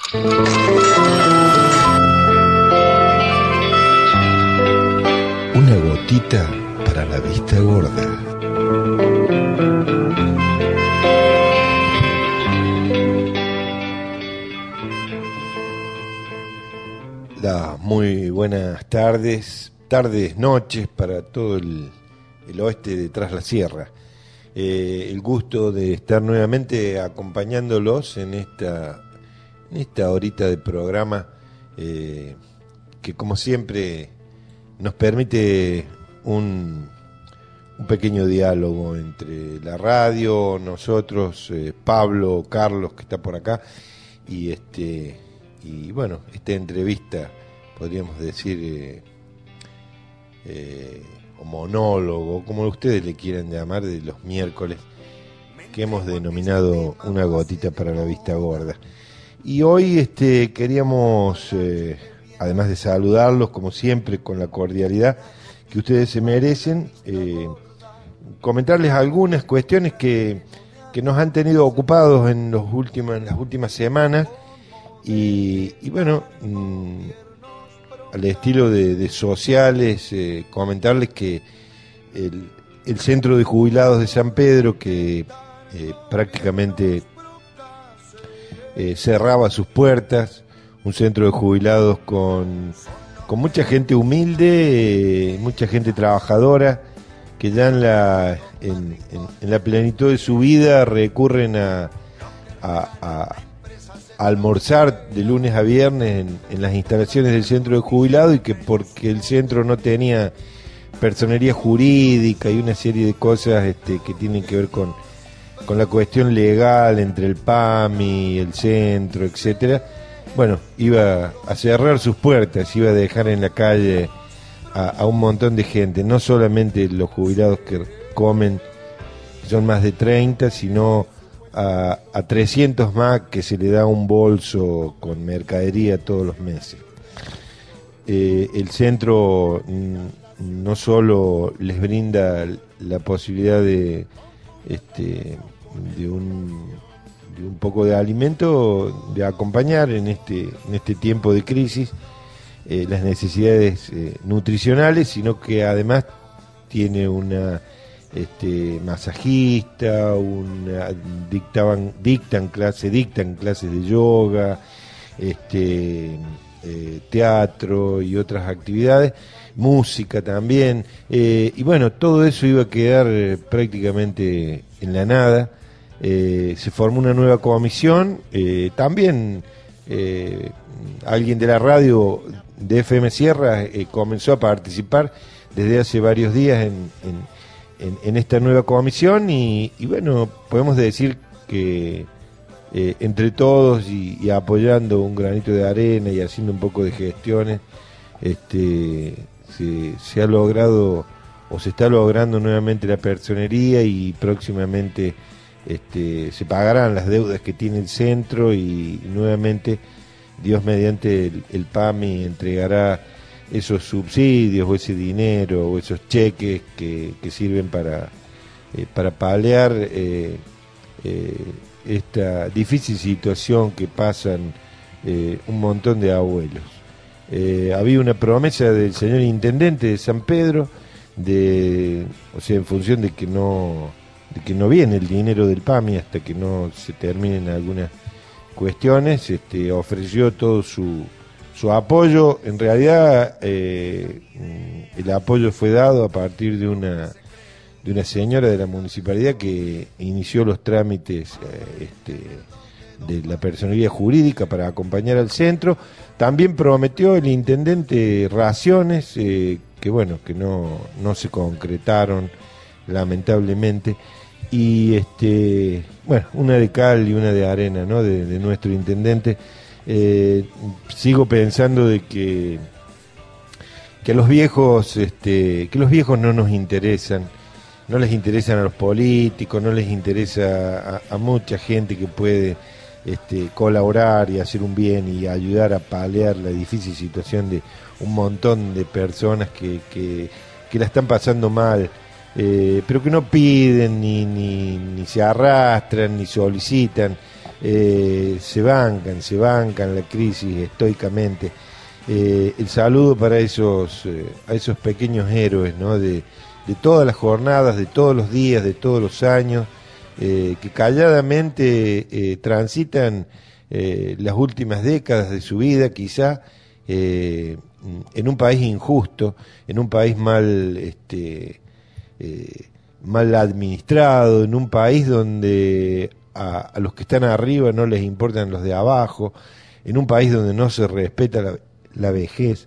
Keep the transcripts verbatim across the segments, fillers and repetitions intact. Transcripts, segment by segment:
Una gotita para la vista gorda. La muy buenas tardes, tardes, noches para todo el, el oeste de Tras la Sierra. Eh, el gusto de estar nuevamente acompañándolos en esta, en esta horita de programa eh, que, como siempre, nos permite un, un pequeño diálogo entre la radio, nosotros, eh, Pablo, Carlos, que está por acá, y este y bueno, esta entrevista, podríamos decir, eh, eh, o monólogo, como ustedes le quieran llamar, de los miércoles, que hemos denominado Una Gotita para la Vista Gorda. Y hoy este queríamos, eh, además de saludarlos, como siempre, con la cordialidad que ustedes se merecen, eh, comentarles algunas cuestiones que, que nos han tenido ocupados en, los últimos, en las últimas semanas, y, y bueno, mmm, al estilo de, de sociales, eh, comentarles que el, el Centro de Jubilados de San Pedro, que eh, prácticamente eh, cerraba sus puertas, un centro de jubilados con, con mucha gente humilde, eh, mucha gente trabajadora, que ya en la, en, en, en la plenitud de su vida recurren a, a, a almorzar de lunes a viernes en, en las instalaciones del centro de jubilados, y que porque el centro no tenía personería jurídica y una serie de cosas este, que tienen que ver con, con la cuestión legal entre el P A M I, el centro, etcétera, bueno, iba a cerrar sus puertas, iba a dejar en la calle a, a un montón de gente, no solamente los jubilados que comen, que son más de treinta, sino A, a trescientos más que se le da un bolso con mercadería todos los meses. Eh, el centro mm, no solo les brinda la posibilidad de, este, de, un, de un poco de alimento, de acompañar en este, en este tiempo de crisis eh, las necesidades eh, nutricionales, sino que además tiene una este masajista, una, dictaban, dictan clases, dictan clases de yoga, este eh, teatro y otras actividades, música también, eh, y bueno, todo eso iba a quedar eh, prácticamente en la nada. Eh, se formó una nueva comisión, eh, también eh, alguien de la radio de F M Sierra eh, comenzó a participar desde hace varios días en, en En, en esta nueva comisión, y, y bueno, podemos decir que eh, entre todos y, y apoyando un granito de arena y haciendo un poco de gestiones, este se, se ha logrado o se está logrando nuevamente la personería, y próximamente este se pagarán las deudas que tiene el centro, y, y nuevamente, Dios mediante, el, el P A M I entregará esos subsidios o ese dinero o esos cheques que, que sirven para, eh, para paliar eh, eh, esta difícil situación que pasan eh, un montón de abuelos. Eh, había una promesa del señor intendente de San Pedro, de, o sea, en función de que no, de que no viene el dinero del P A M I hasta que no se terminen algunas cuestiones, este, ofreció todo su su apoyo. En realidad eh, el apoyo fue dado a partir de una de una señora de la municipalidad que inició los trámites eh, este, de la personería jurídica para acompañar al centro. También prometió el intendente raciones eh, que bueno, que no, no se concretaron lamentablemente, y este bueno, una de cal y una de arena, ¿no?, de, de nuestro intendente. Eh, sigo pensando de que que los viejos este, que los viejos no nos interesan, no les interesan a los políticos, no les interesa a, a mucha gente que puede este, colaborar y hacer un bien y ayudar a paliar la difícil situación de un montón de personas que, que, que la están pasando mal, eh, pero que no piden ni, ni, ni se arrastran ni solicitan. eh, se bancan, se bancan la crisis estoicamente. Eh, el saludo para esos, eh, a esos pequeños héroes, ¿no? de, de todas las jornadas, de todos los días, de todos los años, eh, que calladamente eh, transitan eh, las últimas décadas de su vida, quizá, eh, en un país injusto, en un país mal, este, eh, mal administrado, en un país donde a, a los que están arriba no les importan los de abajo, en un país donde no se respeta la, la vejez,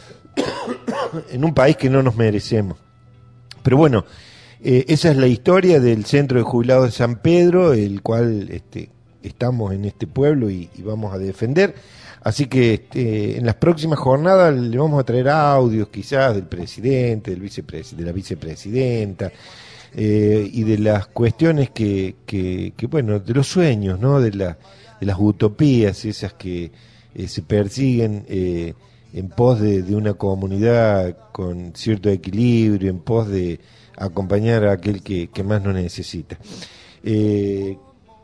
en un país que no nos merecemos. Pero bueno, eh, esa es la historia del Centro de Jubilados de San Pedro, el cual este, estamos en este pueblo y, y vamos a defender. Así que este, en las próximas jornadas le vamos a traer audios quizás del presidente, del vicepres- de la vicepresidenta, eh, y de las cuestiones que, que, que, bueno, de los sueños, ¿no? De, la, de las utopías, esas que eh, se persiguen eh, en pos de, de una comunidad con cierto equilibrio, en pos de acompañar a aquel que, que más nos necesita. Eh,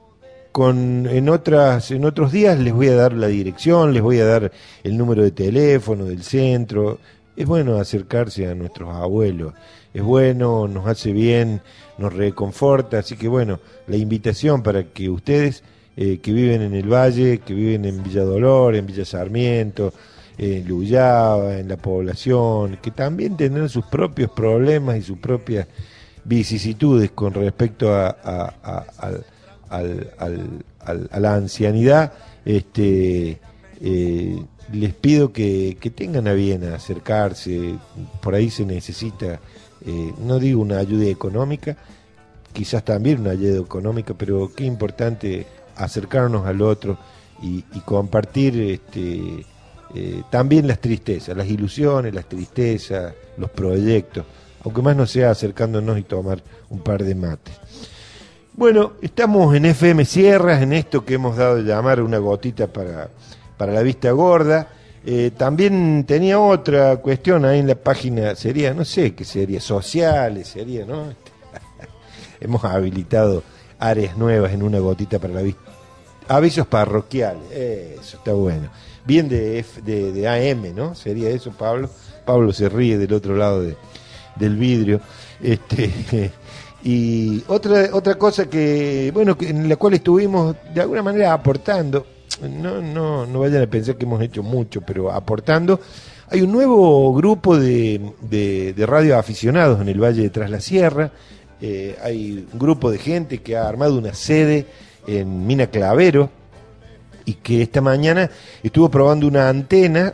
Con, en otras en otros días les voy a dar la dirección, les voy a dar el número de teléfono del centro. Es bueno acercarse a nuestros abuelos, es bueno, nos hace bien, nos reconforta, así que bueno, la invitación para que ustedes eh, que viven en el Valle, que viven en Villa Dolor, en Villa Sarmiento, en Luyaba, en la población, que también tendrán sus propios problemas y sus propias vicisitudes con respecto a, a, a, a Al, al, al, a la ancianidad, este, eh, les pido que, que tengan a bien a acercarse. Por ahí se necesita, eh, no digo una ayuda económica, quizás también una ayuda económica, pero qué importante acercarnos al otro y, y compartir este, eh, también las tristezas, las ilusiones, las tristezas, los proyectos, aunque más no sea acercándonos y tomar un par de mates. Bueno, estamos en F M Sierras, en esto que hemos dado a llamar una gotita para, para la vista gorda. Eh, también tenía otra cuestión ahí en la página, sería, no sé, qué sería, sociales, sería, ¿no? Hemos habilitado áreas nuevas en una gotita para la vista. Avisos parroquiales, eso está bueno. Bien de, F, de, de A M, ¿no? Sería eso, Pablo. Pablo se ríe del otro lado de, del vidrio. Este... Y otra otra cosa que, bueno, que en la cual estuvimos de alguna manera aportando, no no no vayan a pensar que hemos hecho mucho, pero aportando, hay un nuevo grupo de, de, de radioaficionados en el Valle de Tras la Sierra. Eh, hay un grupo de gente que ha armado una sede en Mina Clavero y que esta mañana estuvo probando una antena.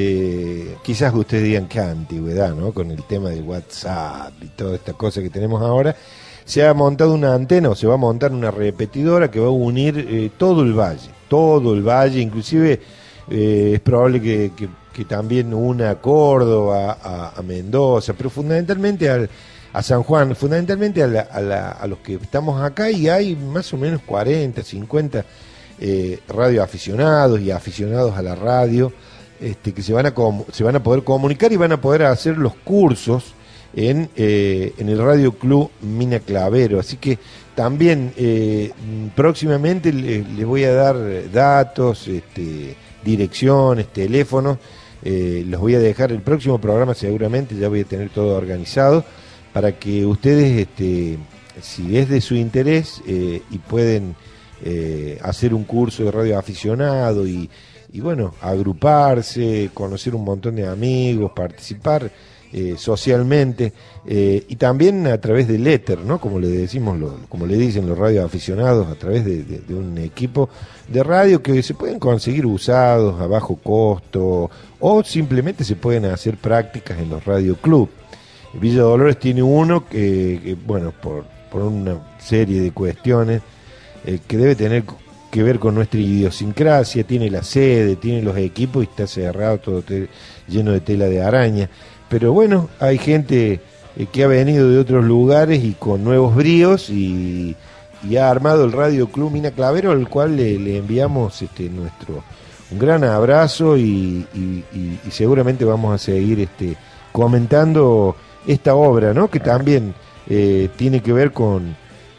Eh, quizás ustedes digan qué antigüedad, ¿no? Con el tema de WhatsApp y toda esta cosa que tenemos ahora, se ha montado una antena o se va a montar una repetidora que va a unir eh, todo el valle, todo el valle, inclusive eh, es probable que, que, que también una a Córdoba, a, a Mendoza, pero fundamentalmente al, a San Juan, fundamentalmente a, la, a, la, a los que estamos acá, y hay más o menos cuarenta, cincuenta eh, radioaficionados y aficionados a la radio. Este, que se van a com- se van a poder comunicar y van a poder hacer los cursos en, eh, en el Radio Club Mina Clavero. Así que también eh, próximamente les le voy a dar datos, este, direcciones, teléfonos. Eh, los voy a dejar el próximo programa, seguramente ya voy a tener todo organizado para que ustedes, este, si es de su interés eh, y pueden eh, hacer un curso de radio aficionado y Y bueno, agruparse, conocer un montón de amigos, participar eh, socialmente eh, y también a través del éter, ¿no? Como le decimos, lo, como le dicen los radioaficionados, a través de, de, de un equipo de radio que se pueden conseguir usados a bajo costo o simplemente se pueden hacer prácticas en los radioclub. Villa Dolores tiene uno que, que bueno, por, por una serie de cuestiones eh, que debe tener que ver con nuestra idiosincrasia, tiene la sede, tiene los equipos y está cerrado, todo te, lleno de tela de araña. Pero bueno, hay gente eh, que ha venido de otros lugares y con nuevos bríos y, y ha armado el Radio Club Mina Clavero, al cual le, le enviamos este nuestro un gran abrazo y, y, y, y seguramente vamos a seguir este comentando esta obra, ¿no? Que también eh, tiene que ver con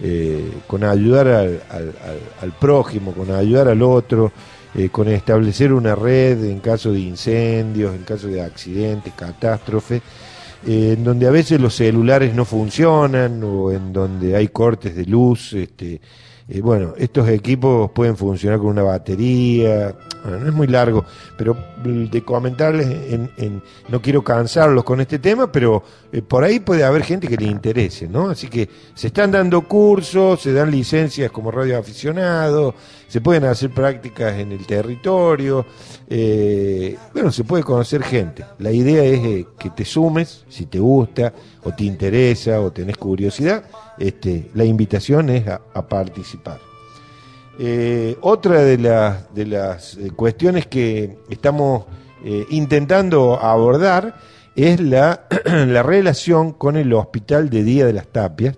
eh, con ayudar al, al, al, al prójimo, con ayudar al otro, eh, con establecer una red en caso de incendios, en caso de accidentes, catástrofes, eh, en donde a veces los celulares no funcionan o en donde hay cortes de luz. Este, eh, bueno, estos equipos pueden funcionar con una batería. Bueno, no es muy largo, pero de comentarles, en, en, no quiero cansarlos con este tema, pero eh, por ahí puede haber gente que le interese, ¿no? Así que se están dando cursos, se dan licencias como radioaficionado, se pueden hacer prácticas en el territorio, eh, bueno, se puede conocer gente. La idea es eh, que te sumes, si te gusta, o te interesa, o tenés curiosidad, este, la invitación es a, a participar. Eh, otra de las, de las eh, cuestiones que estamos eh, intentando abordar es la, la relación con el Hospital de Día de las Tapias.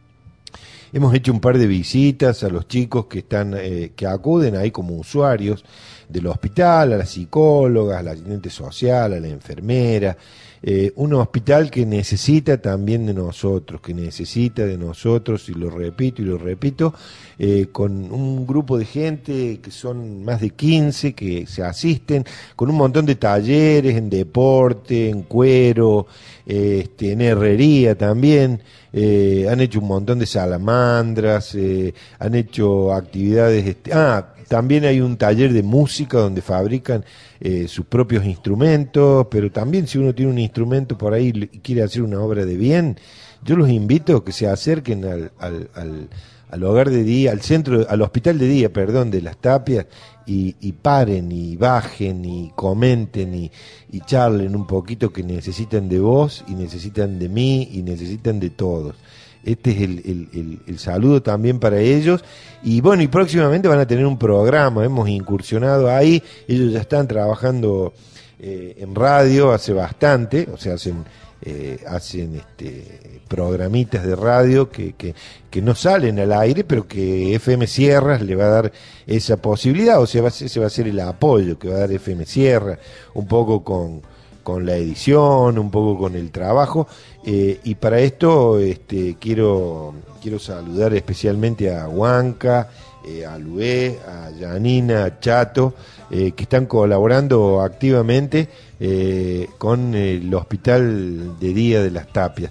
Hemos hecho un par de visitas a los chicos que están eh, que acuden ahí como usuarios del hospital, a las psicólogas, a la asistente social, a la enfermera. Eh, un hospital que necesita también de nosotros, que necesita de nosotros, y lo repito y lo repito, eh, con un grupo de gente que son más de quince que se asisten, con un montón de talleres en deporte, en cuero, eh, este, en herrería también. Eh, han hecho un montón de salamandras, eh, han hecho actividades, este, ah, también hay un taller de música donde fabrican eh, sus propios instrumentos, pero también si uno tiene un instrumento por ahí y quiere hacer una obra de bien, yo los invito a que se acerquen al, al, al, al hogar de día, al centro, al hospital de día, perdón, de Las Tapias, y, y paren y bajen y comenten y, y charlen un poquito, que necesitan de vos y necesitan de mí y necesitan de todos. Este es el, el, el, el saludo también para ellos. Y bueno, y próximamente van a tener un programa, hemos incursionado ahí, ellos ya están trabajando eh, en radio hace bastante, o sea, hacen eh, hacen este programitas de radio que, que, que no salen al aire, pero que F M Sierras le va a dar esa posibilidad, o sea, va a ser, ese va a ser el apoyo que va a dar F M Sierra, un poco con, con la edición, un poco con el trabajo, eh, y para esto este, quiero, quiero saludar especialmente a Huanca, eh, a Lué, a Yanina, a Chato, eh, que están colaborando activamente eh, con el Hospital de Día de las Tapias.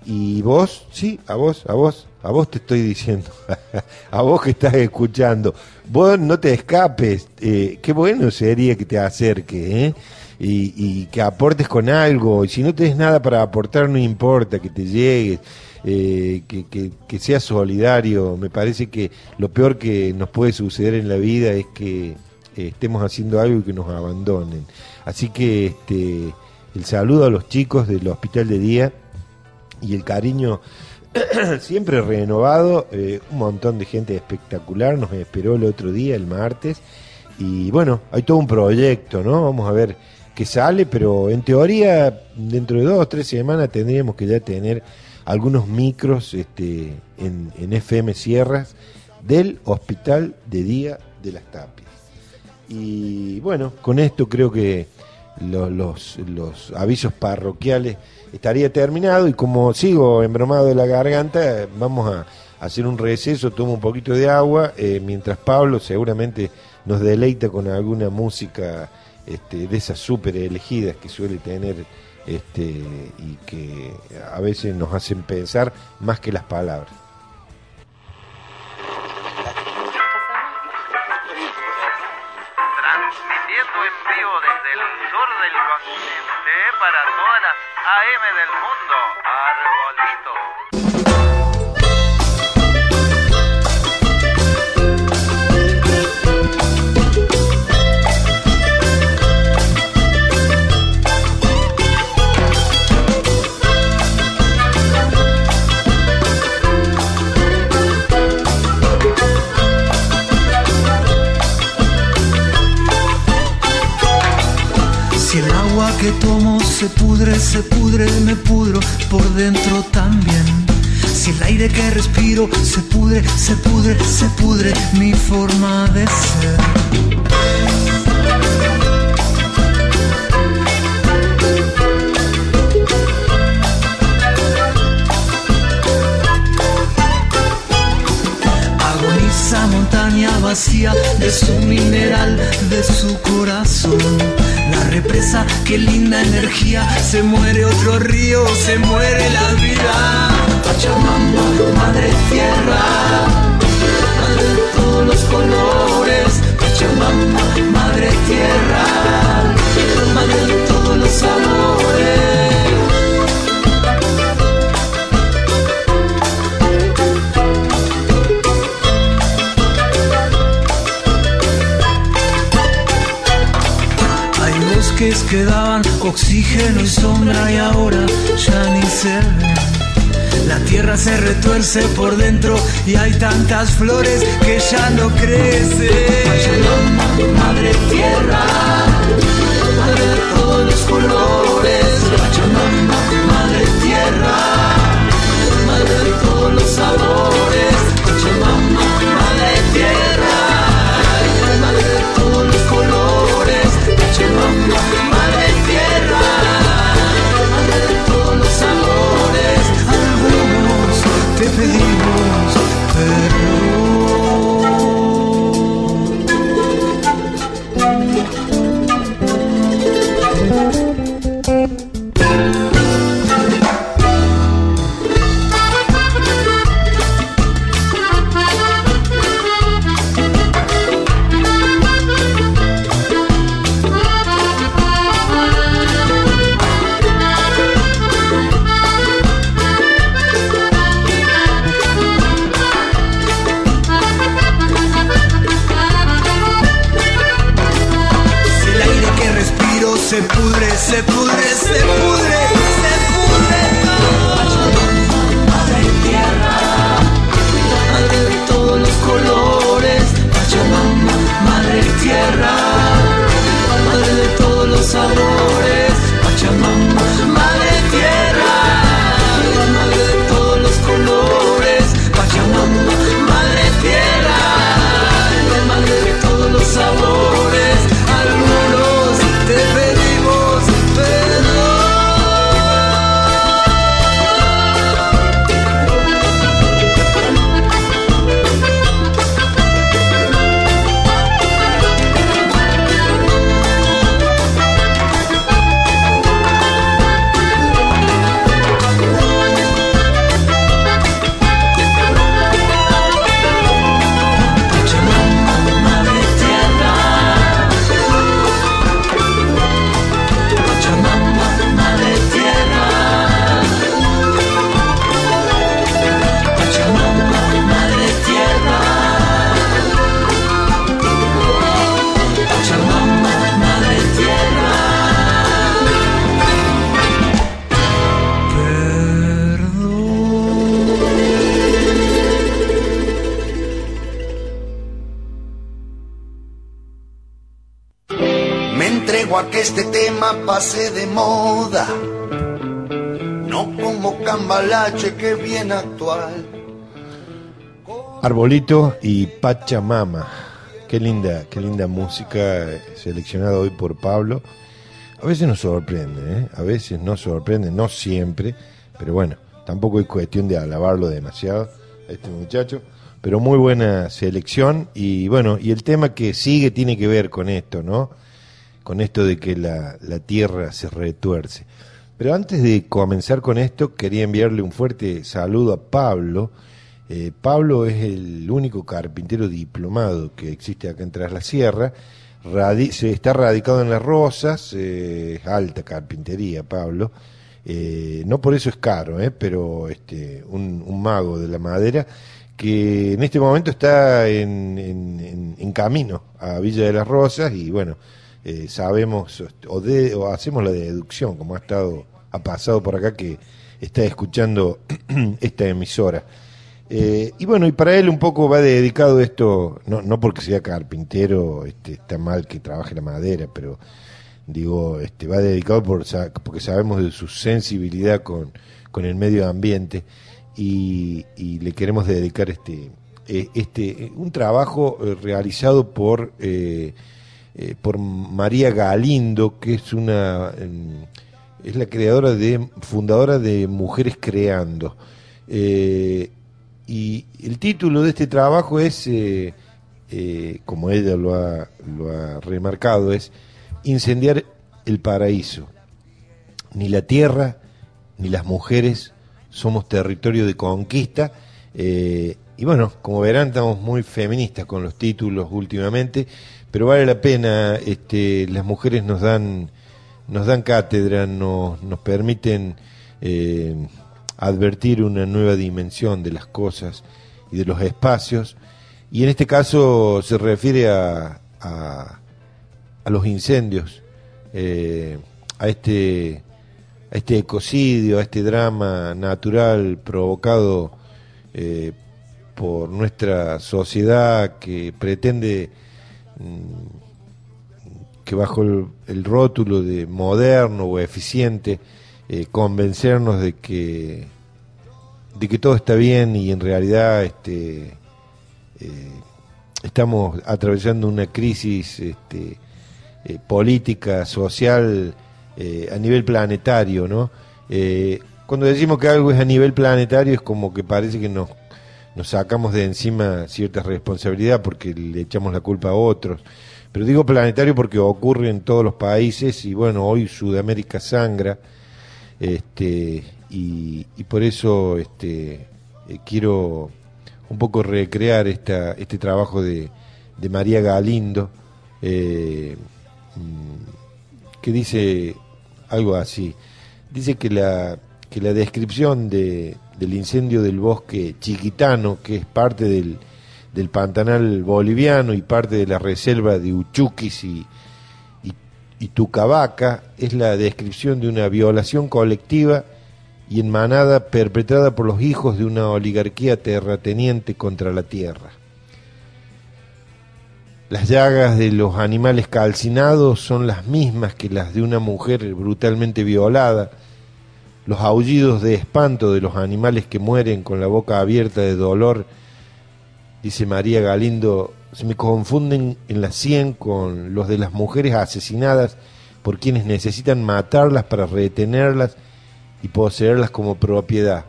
Y vos, sí, a vos, a vos, a vos te estoy diciendo, a vos que estás escuchando, vos no te escapes, eh, qué bueno sería que te acerques, ¿eh? Y, y que aportes con algo, y si no tenés nada para aportar no importa, que te llegues, eh, que, que, que seas solidario. Me parece que lo peor que nos puede suceder en la vida es que eh, estemos haciendo algo y que nos abandonen. Así que este, el saludo a los chicos del Hospital de Día y el cariño siempre renovado, eh, un montón de gente espectacular nos esperó el otro día, el martes, y bueno, hay todo un proyecto, ¿no? Vamos a ver qué sale, pero en teoría dentro de dos o tres semanas tendríamos que ya tener algunos micros este, en, en F M Sierras del Hospital de Día de las Tapias. Y bueno, con esto creo que los, los, los avisos parroquiales estaría terminado, y como sigo embromado de la garganta, vamos a hacer un receso, tomo un poquito de agua, eh, mientras Pablo seguramente nos deleita con alguna música este, de esas súper elegidas que suele tener, este, y que a veces nos hacen pensar más que las palabras. Transmitiendo en vivo desde el sur del continente para todas las A M del mundo, Arbolito. Si el agua que tomo se pudre, se pudre, me pudro por dentro también. Si el aire que respiro se pudre, se pudre, se pudre mi forma de ser. es un mineral de su corazón. La represa, qué linda energía, se muere otro río, se muere la vida. Pachamama, madre tierra, madre de todos los colores. Pachamama, madre tierra, madre de todos los sabores. Que daban oxígeno y sombra y ahora ya ni se ven. La tierra se retuerce por dentro y hay tantas flores que ya no crecen. Pachamama, madre tierra, madre de todos los colores. Pachamama, madre tierra, madre de todos los sabores. Pachamama, madre tierra, madre de todos los colores. Pachamama, madre tierra, madre de todos los sabores. Algunos te pedimos se pudre, se pudre, se pudre, se pudre todo. Madre tierra, madre de todos los colores. Pachamama, madre tierra, madre de todos los sabores. Pachamama, madre tierra, madre de todos los colores. Pachamama, madre tierra, madre de todos los sabores. Algunos te pedimos perdón. A que este tema pase de moda, no como Cambalache que es bien actual. Arbolito y Pachamama, qué linda, qué linda música seleccionada hoy por Pablo. A veces nos sorprende, ¿eh? A veces nos sorprende, no siempre, pero bueno, tampoco es cuestión de alabarlo demasiado a este muchacho, pero muy buena selección. Y bueno, y el tema que sigue tiene que ver con esto, ¿no? Con esto de que la, la tierra se retuerce. Pero antes de comenzar con esto, quería enviarle un fuerte saludo a Pablo. Eh, Pablo es el único carpintero diplomado que existe acá en Tras la Sierra. Radi- se está radicado en Las Rosas, eh, es alta carpintería, Pablo. Eh, no por eso es caro, eh, pero este, un, un mago de la madera que en este momento está en, en, en, en camino a Villa de las Rosas y bueno, Eh, sabemos o, de, o hacemos la deducción, como ha estado ha pasado por acá, que está escuchando esta emisora. Eh, y bueno, y para él un poco va dedicado esto, no, no porque sea carpintero, este, está mal que trabaje la madera, pero digo, este, va dedicado por, porque sabemos de su sensibilidad con, con el medio ambiente y, y le queremos dedicar este, este un trabajo realizado por... Eh, Eh, por María Galindo, que es una eh, es la creadora de fundadora de Mujeres Creando, eh, y el título de este trabajo es eh, eh, como ella lo ha, lo ha remarcado, es incendiar el paraíso. Ni la tierra ni las mujeres somos territorio de conquista, eh, y bueno, como verán, estamos muy feministas con los títulos últimamente, pero vale la pena. Este, las mujeres nos dan nos dan cátedra, nos, nos permiten eh, advertir una nueva dimensión de las cosas y de los espacios, y en este caso se refiere a, a, a los incendios, eh, a este a este ecocidio, a este drama natural provocado eh, por nuestra sociedad, que pretende mmm, que bajo el, el rótulo de moderno o eficiente eh, convencernos de que de que todo está bien, y en realidad este eh, estamos atravesando una crisis este, eh, política, social, eh, a nivel planetario, ¿no? Eh, cuando decimos que algo es a nivel planetario, es como que parece que nos, nos sacamos de encima cierta responsabilidad porque le echamos la culpa a otros. Pero digo planetario porque ocurre en todos los países, y bueno, hoy Sudamérica sangra, este, y, y por eso este, eh, quiero un poco recrear esta, este trabajo de, de María Galindo, eh, que dice algo así. Dice que la, que la descripción de, del incendio del bosque chiquitano, que es parte del del Pantanal boliviano y parte de la reserva de Uchuquis y, y, y Tucabaca, es la descripción de una violación colectiva y en manada perpetrada por los hijos de una oligarquía terrateniente contra la tierra. Las llagas de los animales calcinados son las mismas que las de una mujer brutalmente violada. Los aullidos de espanto de los animales que mueren con la boca abierta de dolor, dice María Galindo, se me confunden en la sien con los de las mujeres asesinadas por quienes necesitan matarlas para retenerlas y poseerlas como propiedad.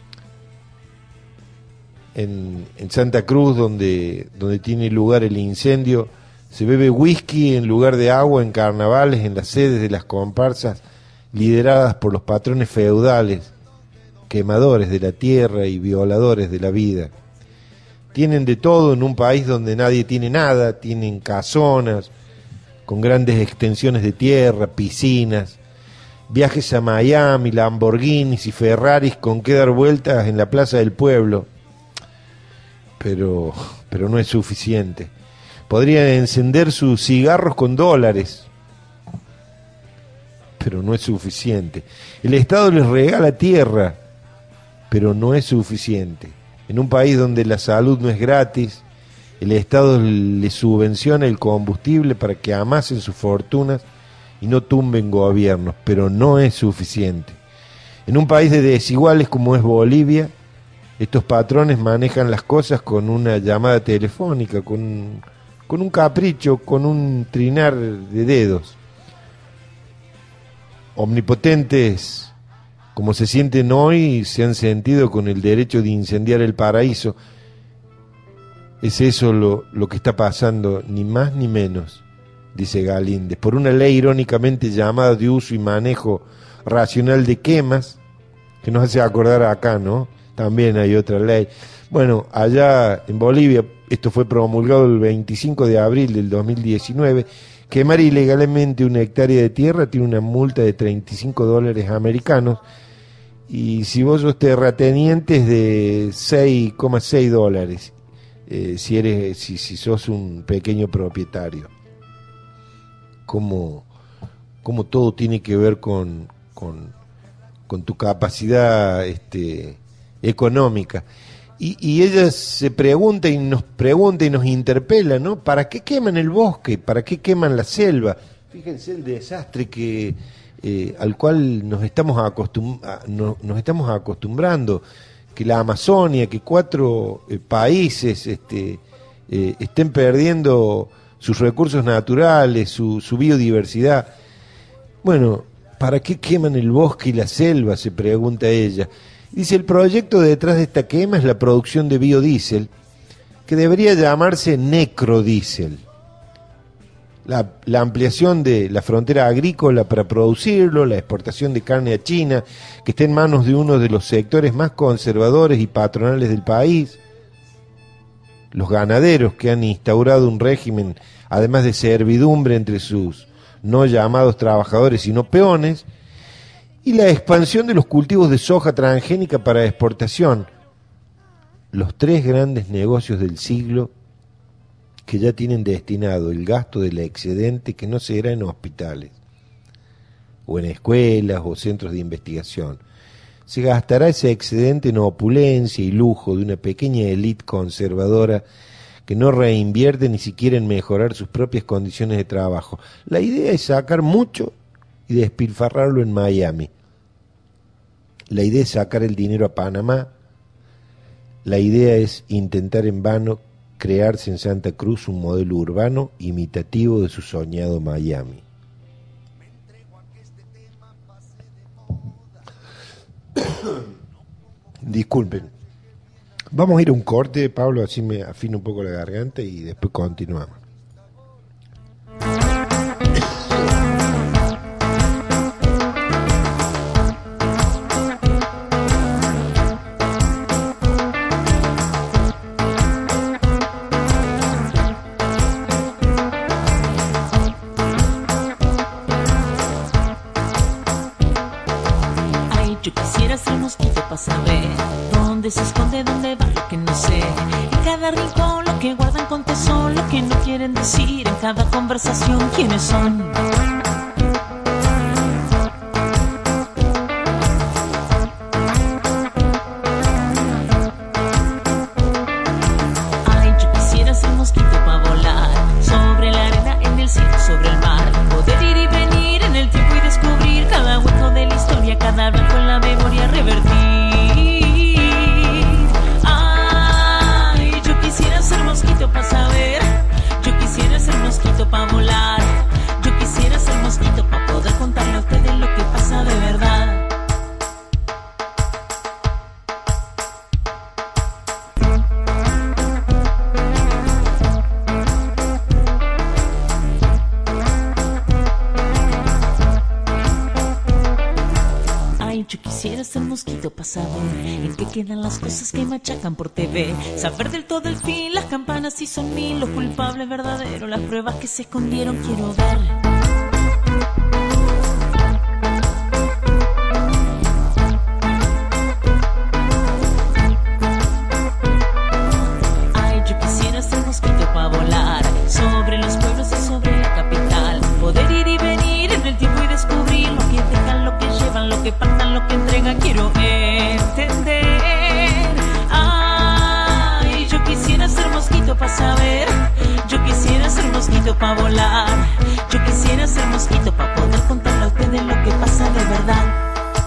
En, en Santa Cruz, donde, donde tiene lugar el incendio, se bebe whisky en lugar de agua en carnavales, en las sedes de las comparsas lideradas por los patrones feudales, quemadores de la tierra y violadores de la vida. Tienen de todo en un país donde nadie tiene nada. Tienen casonas con grandes extensiones de tierra, piscinas, viajes a Miami, Lamborghinis y Ferraris con que dar vueltas en la plaza del pueblo. Pero, pero no es suficiente. Podrían encender sus cigarros con dólares, pero no es suficiente. El Estado les regala tierra, pero no es suficiente. En un país donde la salud no es gratis, el Estado les subvenciona el combustible para que amasen sus fortunas y no tumben gobiernos, pero no es suficiente. En un país de desiguales como es Bolivia, estos patrones manejan las cosas con una llamada telefónica, con, con un capricho, con un trinar de dedos. Omnipotentes como se sienten hoy, se han sentido con el derecho de incendiar el paraíso. Es eso lo, lo que está pasando, ni más ni menos, dice Galíndez, por una ley irónicamente llamada de uso y manejo racional de quemas, que nos hace acordar acá, ¿no? También hay otra ley. Bueno, allá en Bolivia, esto fue promulgado el veinticinco de abril del dos mil diecinueve, quemar ilegalmente una hectárea de tierra tiene una multa de treinta y cinco dólares americanos, y si vos sos terrateniente es de seis coma seis dólares, eh, si, eres, si, si sos un pequeño propietario. Cómo, cómo todo tiene que ver con, con, con tu capacidad este, económica. Y, y ella se pregunta y nos pregunta y nos interpela, ¿no? ¿Para qué queman el bosque? ¿Para qué queman la selva? Fíjense el desastre que eh, al cual nos estamos acostum no, nos estamos acostumbrando, que la Amazonia, que cuatro eh, países este, eh, estén perdiendo sus recursos naturales, su, su biodiversidad. Bueno, ¿para qué queman el bosque y la selva?, se pregunta ella. Dice, el proyecto detrás de esta quema es la producción de biodiesel, que debería llamarse necrodiesel. La, la ampliación de la frontera agrícola para producirlo, la exportación de carne a China, que está en manos de uno de los sectores más conservadores y patronales del país, los ganaderos que han instaurado un régimen, además de servidumbre entre sus no llamados trabajadores sino peones, y la expansión de los cultivos de soja transgénica para exportación, los tres grandes negocios del siglo que ya tienen destinado el gasto del excedente que no será en hospitales, o en escuelas o centros de investigación. Se gastará ese excedente en opulencia y lujo de una pequeña élite conservadora que no reinvierte ni siquiera en mejorar sus propias condiciones de trabajo. La idea es sacar mucho y despilfarrarlo en Miami. La idea es sacar el dinero a Panamá. La idea es intentar en vano crearse en Santa Cruz un modelo urbano imitativo de su soñado Miami. Disculpen. Vamos a ir a un corte, Pablo, así me afino un poco la garganta y después continuamos. Saber dónde se esconde, dónde va lo que no sé. En cada rincón lo que guardan con tesón, lo que no quieren decir en cada conversación. ¿Quiénes son? Ay, yo quisiera ser mosquito para volar sobre la arena, en el cielo, sobre el mar, poder ir y venir en el tiempo y descubrir cada hueco de la historia, cada blanco en la memoria, revertir. Para saber, yo quisiera ser mosquito para volar, yo quisiera ser mosquito para poder contarle a ustedes lo que pasa de verdad. Ay, yo quisiera ser mosquito para saber en qué quedan las cosas que machacan por T V, saber del todo el fin, las campanas si son mil, los culpables verdaderos, las pruebas que se escondieron, quiero ver. Ay, yo quisiera ser mosquito para volar sobre los pueblos y sobre la capital, poder ir y venir en el tiempo y descubrir lo que dejan, lo que llevan, lo que pactan, lo que entregan, quiero entender. Ay, yo quisiera ser mosquito para saber, yo quisiera ser mosquito para volar, yo quisiera ser mosquito para poder contarle a ustedes lo que pasa de verdad.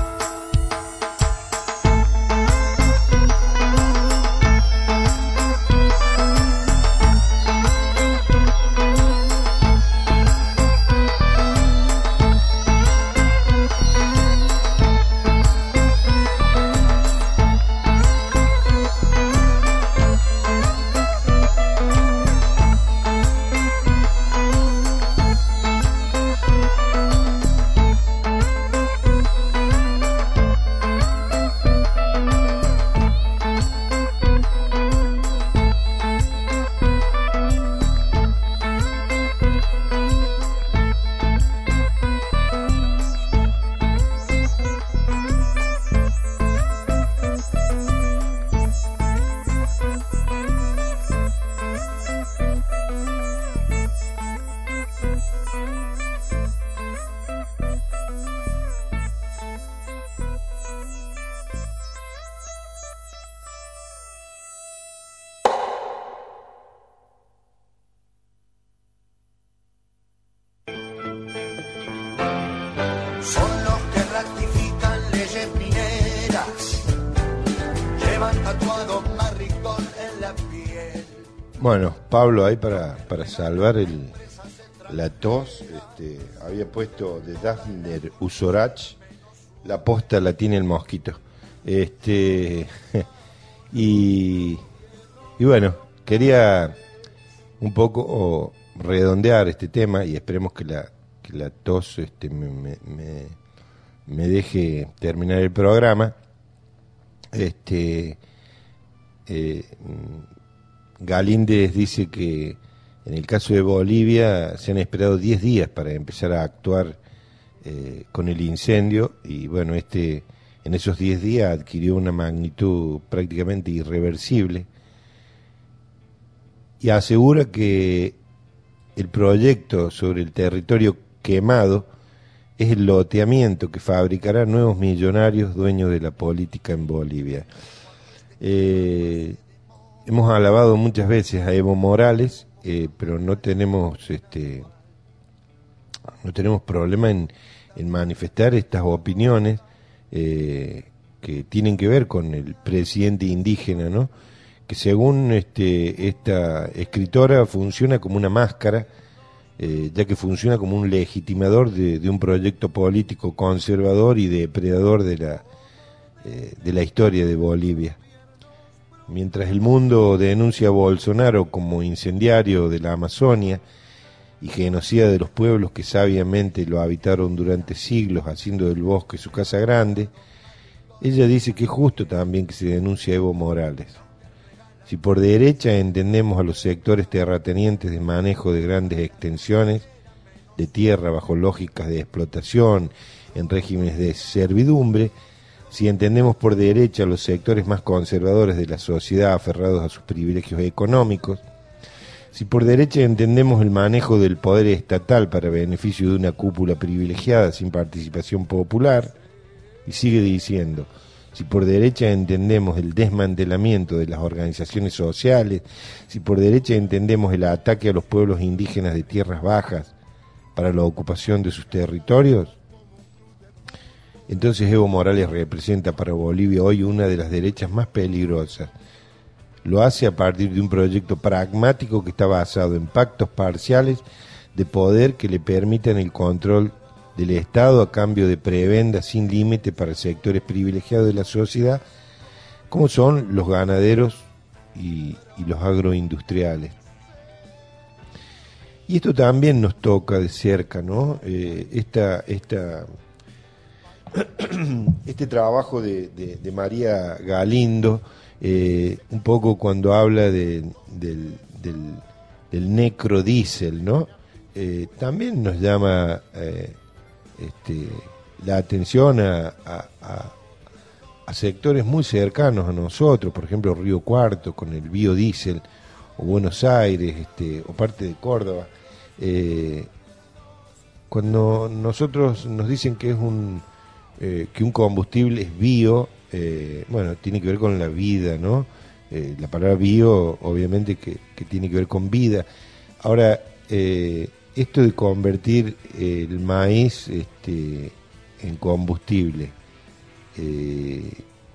Bueno, Pablo ahí para, para salvar el, la tos, este, había puesto de Daphne Usorach, la posta la tiene el mosquito. Este y, y bueno, quería un poco oh, redondear este tema y esperemos que la, que la tos este, me, me, me, me deje terminar el programa. Este, eh, Galíndez dice que en el caso de Bolivia se han esperado diez días para empezar a actuar eh, con el incendio y bueno, este en esos diez días adquirió una magnitud prácticamente irreversible y asegura que el proyecto sobre el territorio quemado es el loteamiento que fabricará nuevos millonarios dueños de la política en Bolivia. Eh, hemos alabado muchas veces a Evo Morales, eh, pero no tenemos este no tenemos problema en, en manifestar estas opiniones eh, que tienen que ver con el presidente indígena, ¿no? Que según este esta escritora funciona como una máscara, eh, ya que funciona como un legitimador de, de un proyecto político conservador y depredador de la eh, de la historia de Bolivia. Mientras el mundo denuncia a Bolsonaro como incendiario de la Amazonia y genocida de los pueblos que sabiamente lo habitaron durante siglos, haciendo del bosque su casa grande, ella dice que es justo también que se denuncie a Evo Morales. Si por derecha entendemos a los sectores terratenientes de manejo de grandes extensiones de tierra bajo lógicas de explotación en regímenes de servidumbre, si entendemos por derecha a los sectores más conservadores de la sociedad aferrados a sus privilegios económicos, si por derecha entendemos el manejo del poder estatal para beneficio de una cúpula privilegiada sin participación popular, y sigue diciendo, si por derecha entendemos el desmantelamiento de las organizaciones sociales, si por derecha entendemos el ataque a los pueblos indígenas de tierras bajas para la ocupación de sus territorios, entonces Evo Morales representa para Bolivia hoy una de las derechas más peligrosas. Lo hace a partir de un proyecto pragmático que está basado en pactos parciales de poder que le permitan el control del Estado a cambio de prebendas sin límite para sectores privilegiados de la sociedad, como son los ganaderos y, y los agroindustriales. Y esto también nos toca de cerca, ¿no? Eh, esta, esta, este trabajo de, de, de María Galindo, eh, un poco cuando habla de, del, del, del necrodiesel, ¿no? Eh, también nos llama eh, este, la atención a, a, a, a sectores muy cercanos a nosotros, por ejemplo Río Cuarto con el biodiesel, o Buenos Aires, este, o parte de Córdoba. Eh, cuando nosotros nos dicen que es un eh, que un combustible es bio, eh, bueno, tiene que ver con la vida, ¿no? Eh, la palabra bio, obviamente, que, que tiene que ver con vida. Ahora, eh, esto de convertir el maíz este, en combustible, eh,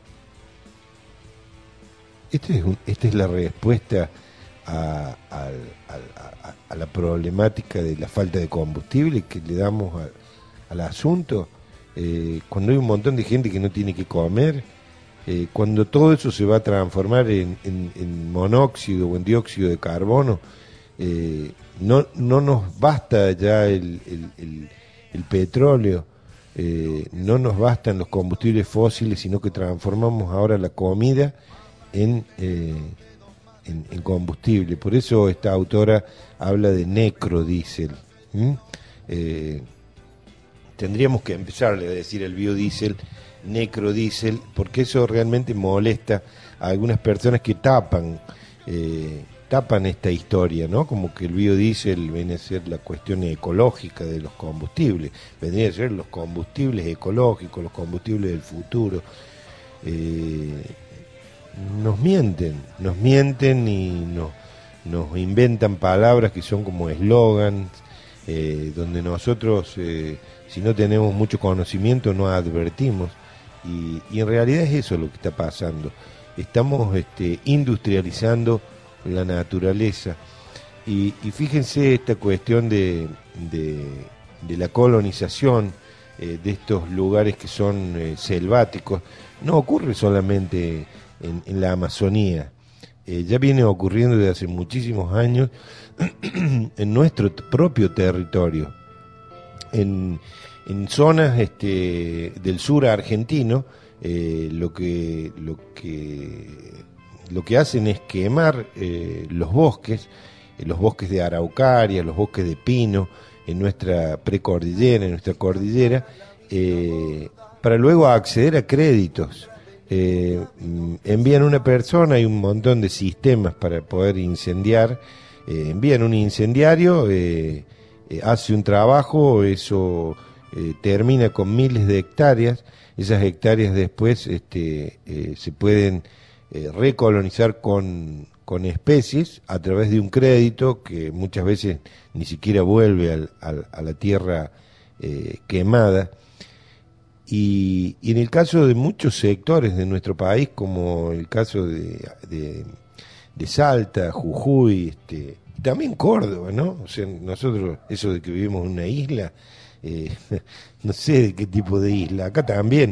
este es un, esta es la respuesta a, a, a, a la problemática de la falta de combustible que le damos a, al asunto, eh, cuando hay un montón de gente que no tiene que comer, eh, cuando todo eso se va a transformar en, en, en monóxido o en dióxido de carbono, eh, no, no nos basta ya el, el, el, el petróleo, eh, no nos bastan los combustibles fósiles, sino que transformamos ahora la comida en, eh, en, en combustible. Por eso esta autora habla de necrodiesel. ¿Mm? Eh, tendríamos que empezarle a decir el biodiesel necrodiesel, porque eso realmente molesta a algunas personas que tapan eh, tapan esta historia, ¿no? Como que el biodiesel viene a ser la cuestión ecológica de los combustibles, vendría a ser los combustibles ecológicos, los combustibles del futuro. Eh, nos mienten, nos mienten y nos, nos inventan palabras que son como eslogans, eh, donde nosotros, eh, si no tenemos mucho conocimiento, no advertimos. Y, y en realidad es eso lo que está pasando. Estamos este, industrializando la naturaleza. Y, y fíjense esta cuestión de, de, de la colonización eh, de estos lugares que son eh, selváticos. No ocurre solamente en, en la Amazonía. eh, ya viene ocurriendo desde hace muchísimos años en nuestro t- propio territorio, en, en zonas este, del sur argentino. Eh, lo que lo que lo que hacen es quemar eh, los bosques, eh, los bosques de araucaria, los bosques de pino en nuestra precordillera, en nuestra cordillera, eh, para luego acceder a créditos. Eh, envían una persona, hay un montón de sistemas para poder incendiar, eh, envían un incendiario, eh, eh, hace un trabajo, eso eh, termina con miles de hectáreas. Esas hectáreas después este, eh, se pueden eh, recolonizar con, con especies a través de un crédito que muchas veces ni siquiera vuelve al, al, a la tierra eh, quemada. Y, y en el caso de muchos sectores de nuestro país, como el caso de, de, de Salta, Jujuy, este, y también Córdoba, ¿no? O sea, nosotros, eso de que vivimos en una isla, eh, no sé de qué tipo de isla, acá también,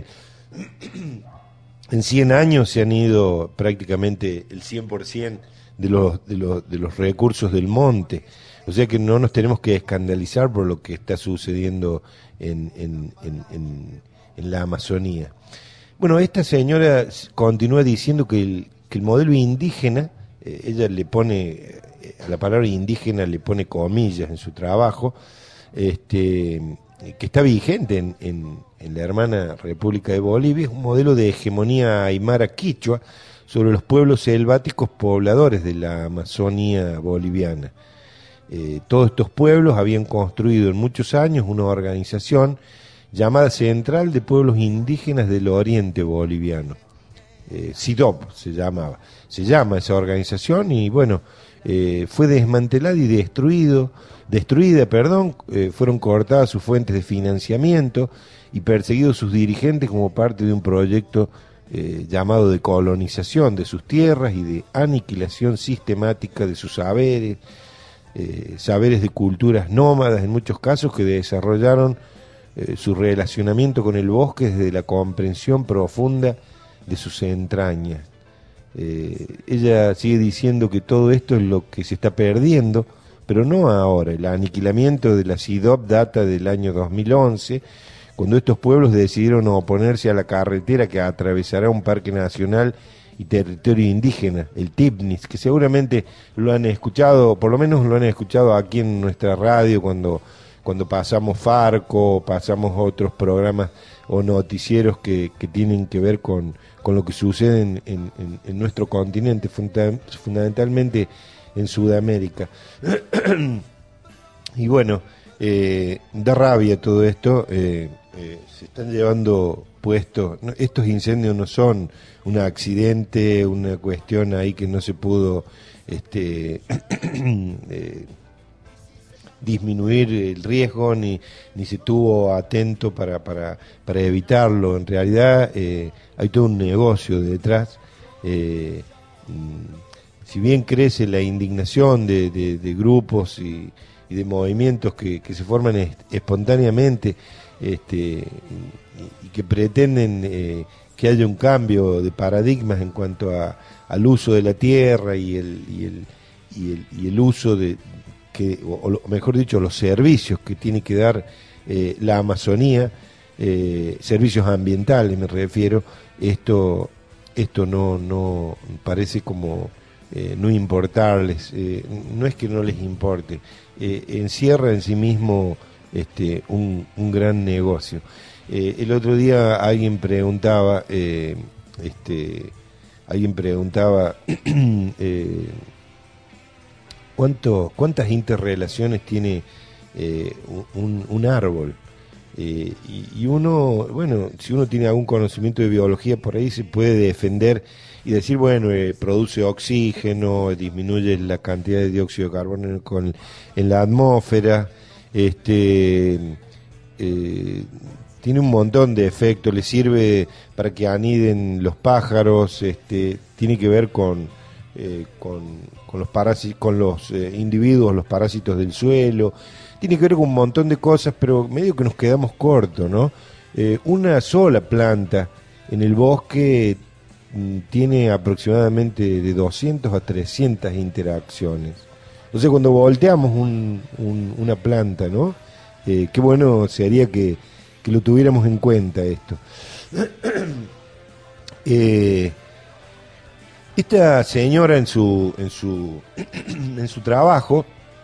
en cien años se han ido prácticamente el cien por ciento de los, de los, de los recursos del monte, o sea que no nos tenemos que escandalizar por lo que está sucediendo en, en, en, en, en la Amazonía. Bueno, esta señora continúa diciendo que el, que el modelo indígena, eh, ella le pone, eh, a la palabra indígena le pone comillas en su trabajo, este, que está vigente en, en, en la hermana República de Bolivia, es un modelo de hegemonía aymara quichua sobre los pueblos selváticos pobladores de la Amazonía boliviana. Eh, todos estos pueblos habían construido en muchos años una organización llamada Central de Pueblos Indígenas del Oriente Boliviano. Eh, C I D O P se llamaba. Se llama esa organización y bueno, eh, fue desmantelada y destruido, destruida, perdón, eh, fueron cortadas sus fuentes de financiamiento y perseguidos sus dirigentes como parte de un proyecto eh, llamado de colonización de sus tierras y de aniquilación sistemática de sus saberes, eh, saberes de culturas nómadas en muchos casos que desarrollaron eh, su relacionamiento con el bosque desde la comprensión profunda de sus entrañas. Eh, ella sigue diciendo que todo esto es lo que se está perdiendo, pero no ahora. El aniquilamiento de la C I D O P data del año dos mil once, cuando estos pueblos decidieron oponerse a la carretera que atravesará un parque nacional y territorio indígena, el TIPNIS, que seguramente lo han escuchado, por lo menos lo han escuchado aquí en nuestra radio cuando, cuando pasamos Farco, pasamos otros programas o noticieros que, que tienen que ver con, con lo que sucede en, en, en nuestro continente, funda, fundamentalmente en Sudamérica. Y bueno, eh, da rabia todo esto, eh, eh, se están llevando puestos, no, estos incendios no son un accidente, una cuestión ahí que no se pudo este, eh, disminuir el riesgo ni, ni se tuvo atento para, para, para evitarlo. En realidad eh, hay todo un negocio detrás. Eh, si bien crece la indignación de, de, de grupos y, y de movimientos que, que se forman est- espontáneamente este, y, y que pretenden eh, que haya un cambio de paradigmas en cuanto a, al uso de la tierra y el, y el, y el, y el uso de que, o, o mejor dicho, los servicios que tiene que dar eh, la Amazonía, eh, servicios ambientales me refiero, esto esto no, no parece como eh, no importarles, eh, no es que no les importe, eh, encierra en sí mismo este, un, un gran negocio. Eh, el otro día alguien preguntaba, eh, este, alguien preguntaba, eh, ¿cuánto, ¿cuántas interrelaciones tiene eh, un, un árbol? Eh, y, y uno, bueno, si uno tiene algún conocimiento de biología por ahí se puede defender y decir, bueno, eh, produce oxígeno, disminuye la cantidad de dióxido de carbono con, en la atmósfera, este, eh, tiene un montón de efectos, le sirve para que aniden los pájaros, este, tiene que ver con, eh, con, con los parásitos, con los eh, individuos, los parásitos del suelo. Tiene que ver con un montón de cosas, pero medio que nos quedamos cortos, ¿no? Eh, una sola planta en el bosque mm, tiene aproximadamente de doscientas a trescientas interacciones. Entonces cuando volteamos un, un, una planta, ¿no? Eh, qué bueno sería que, que lo tuviéramos en cuenta esto. eh, esta señora en su en su en su trabajo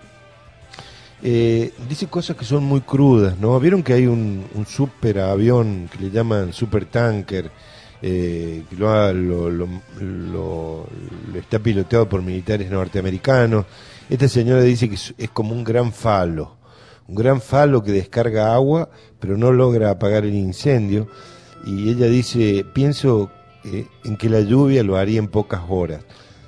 eh, dice cosas que son muy crudas, ¿no? Vieron que hay un, un super avión que le llaman super tanker, eh, que lo, lo, lo, lo, lo está piloteado por militares norteamericanos. Esta señora dice que es, es como un gran falo, un gran falo que descarga agua, pero no logra apagar el incendio. Y ella dice, pienso eh, en que la lluvia lo haría en pocas horas.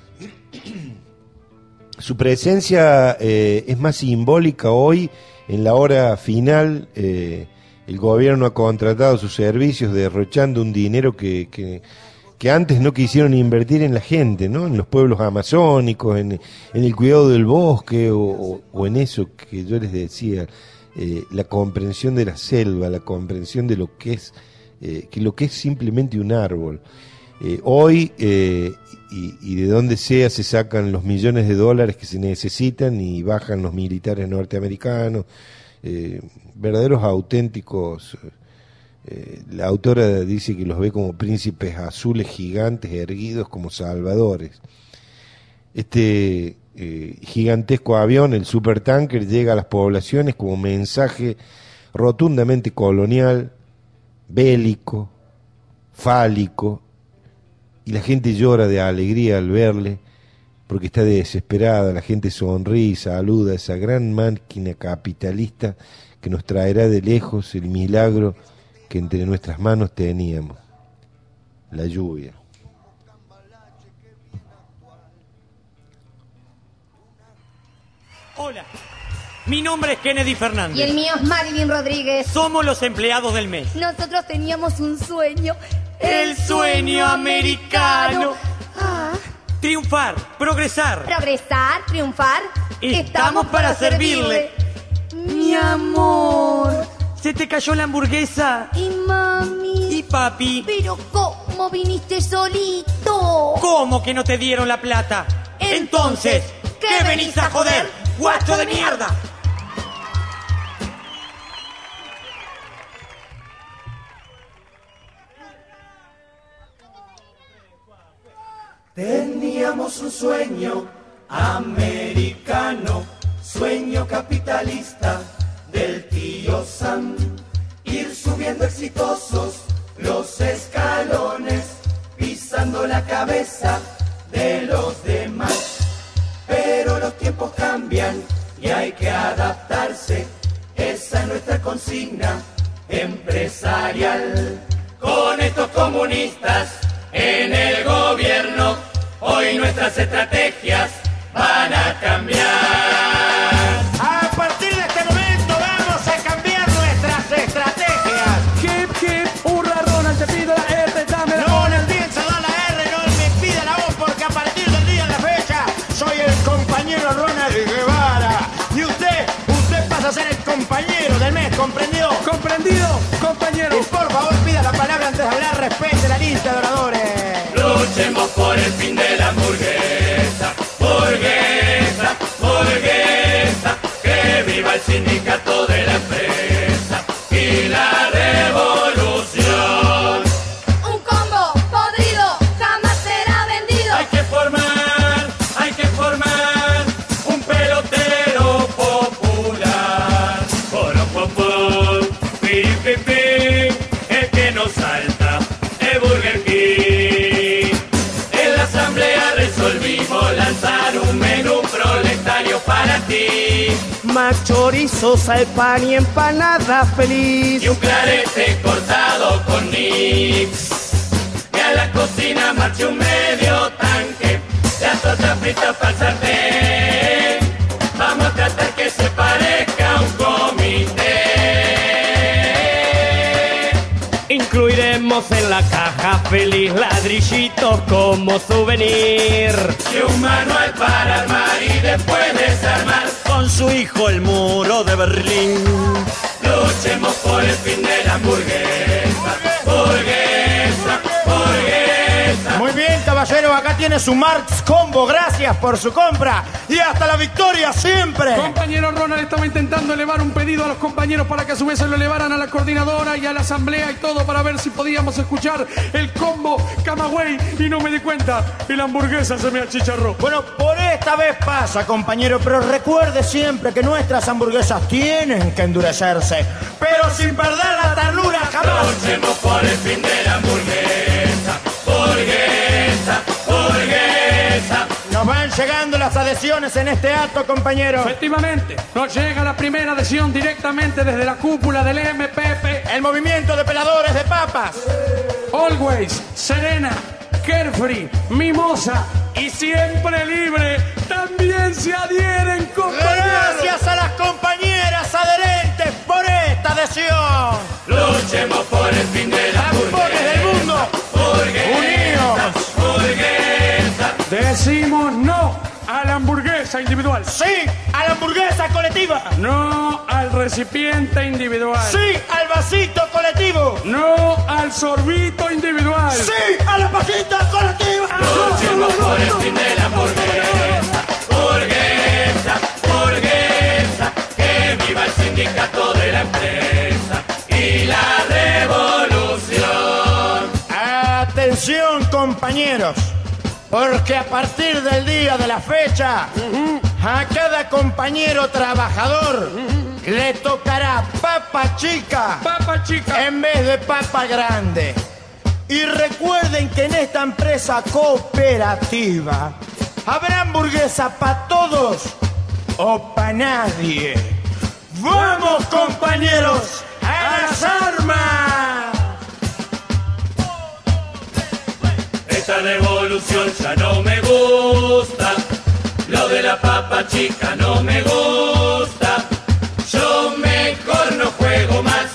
Su presencia eh, es más simbólica hoy. En la hora final, eh, el gobierno ha contratado sus servicios derrochando un dinero que... que que antes no quisieron invertir en la gente, ¿no? En los pueblos amazónicos, en, en el cuidado del bosque o, o, o en eso que yo les decía, eh, la comprensión de la selva, la comprensión de lo que es, eh, que lo que es simplemente un árbol. Eh, hoy, eh, y, y de donde sea, se sacan los millones de dólares que se necesitan y bajan los militares norteamericanos, eh, verdaderos auténticos... Eh, la autora dice que los ve como príncipes azules gigantes erguidos como salvadores. Este eh, gigantesco avión, el supertanker, llega a las poblaciones como mensaje rotundamente colonial, bélico, fálico, y la gente llora de alegría al verle porque está desesperada. La gente sonríe y saluda a esa gran máquina capitalista que nos traerá de lejos el milagro que entre nuestras manos teníamos, la lluvia. Hola, mi nombre es Kennedy Fernández. Y el mío es Marilyn Rodríguez. Somos los empleados del mes. Nosotros teníamos un sueño. El sueño americano. Ah. Triunfar, progresar. Progresar, triunfar. Estamos para servirle. Mi amor. Se te cayó la hamburguesa. Y mami. Y papi. Pero ¿cómo viniste solito? ¿Cómo que no te dieron la plata? Entonces, ¿qué venís a joder, guacho de mierda? Teníamos un sueño americano, sueño capitalista del tío Sam, ir subiendo exitosos los escalones, pisando la cabeza de los demás. Pero los tiempos cambian y hay que adaptarse, esa es nuestra consigna empresarial. Con estos comunistas en el gobierno, hoy nuestras estrategias van a cambiar. A partir de este momento vamos a cambiar nuestras estrategias. Hip, hip, hurra, Ronald, te pido la R, dame la No O. le piensa dar la R, no me pida la O, porque a partir del día de la fecha soy el compañero Ronald Guevara. Y usted, usted pasa a ser el compañero del mes, ¿comprendió? Comprendido, compañero. Y por favor pida la palabra antes de hablar, respete la lista de oradores. Luchemos por el fin de la hamburguesa, hamburguesa, hamburguesa, que viva el sindicato de la empresa y la revolución. Un combo podrido jamás será vendido. Hay que formar, hay que formar un pelotero popular. Poro, popor, pi, pi, pi, el que no salta es Burger King. En la asamblea resolvimos lanzar un menú proletario para ti. Más chorizo, sal, pan y empanada feliz. Y un clarete cortado con nix. Y a la cocina marche un medio tanque. La torta frita para el sartén. Vamos a tratar que se parezca a un comité. Incluiremos en la caja feliz ladrillitos como souvenir. Y un manual para armar y después desarmar. Con su hijo el muro de Berlín. Luchemos por el fin de la hamburguesa. Hamburguesa, hamburguesa. Muy tiene su Marx Combo, gracias por su compra y hasta la victoria siempre. Compañero Ronald estaba intentando elevar un pedido a los compañeros para que a su vez se lo elevaran a la coordinadora y a la asamblea y todo para ver si podíamos escuchar el combo Camagüey y no me di cuenta y la hamburguesa se me achicharró. Bueno, por esta vez pasa, compañero, pero recuerde siempre que nuestras hamburguesas tienen que endurecerse, pero sin perder la ternura jamás. Luchemos por el fin de la hamburguesa, hamburguesa, hamburguesa. Nos van llegando las adhesiones en este acto, compañero. Efectivamente, nos llega la primera adhesión directamente desde la cúpula del M P P. El movimiento de peladores de papas. Always, Serena, Carefree, Mimosa y Siempre Libre también se adhieren, compañeros. Gracias a las compañeras adherentes por esta adhesión. Luchemos por el fin de la hamburguesa del mundo. Unidos. Hamburguesa. Decimos no a la hamburguesa individual. Sí a la hamburguesa colectiva. No al recipiente individual. Sí al vasito colectivo. No al sorbito individual. Sí a la pajita colectiva. Luchemos por el fin de la hamburguesa, hamburguesa, hamburguesa. Que viva el sindicato de la empresa y la revolución. Atención, compañeros, porque a partir del día de la fecha, uh-huh, a cada compañero trabajador uh-huh, le tocará papa chica, papa chica en vez de papa grande. Y recuerden que en esta empresa cooperativa habrá hamburguesa para todos o para nadie. ¡Vamos, compañeros, a las armas! Esta revolución ya no me gusta, lo de la papa chica no me gusta. Yo mejor no juego más,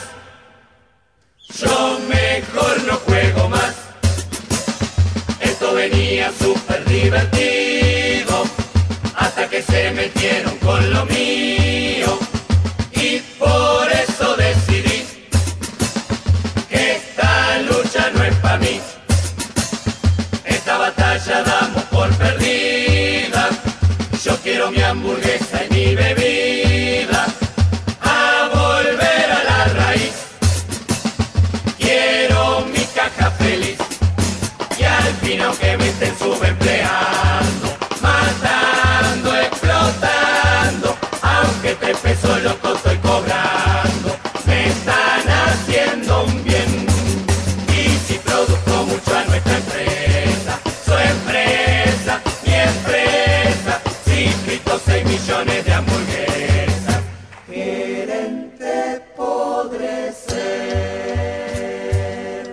yo mejor no juego más. Esto venía súper divertido, hasta que se metieron con lo mío. Y por eso decidí que esta lucha no es para mí. Esta batalla damos por perdida. Yo quiero mi hamburguesa y mi bebida. A volver a la raíz. Quiero mi caja feliz. Y al fin aunque me estén subempleando, matando, explotando, aunque tres pesos loco estoy cobrando, me están haciendo un bien. Y si produzco mucho a nuestra empresa, su empresa, mi empresa, si inscrito seis millones de hamburguesas, gerente podré ser.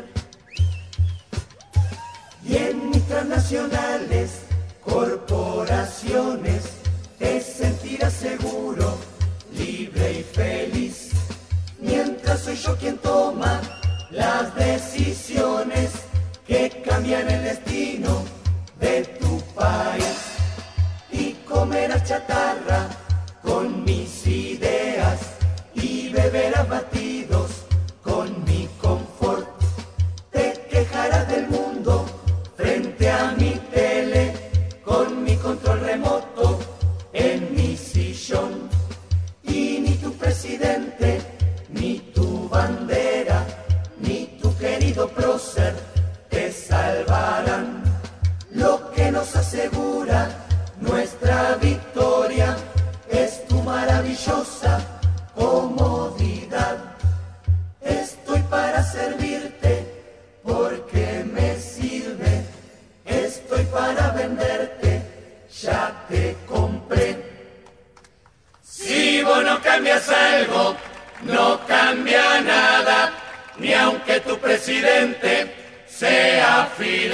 Y en mis transnacionales, corporaciones, te sentirás seguro, libre y feliz, mientras soy yo quien toma las decisiones que cambian el destino de tu país. Y comerás chatarra con mis ideas y beberás batidos con mi confort. Te quejarás del mundo frente a mi tele con mi control remoto en mi sillón. Y ni tu presidente, ni tu bandera, ni tu querido prócer te salvarán. Lo que nos asegura nuestra victoria es tu maravillosa comodidad. Estoy para servirte porque me sirve. Estoy para venderte, ya te compré. Si vos no cambias algo, no cambia nada, ni aunque tu presidente sea Fidel.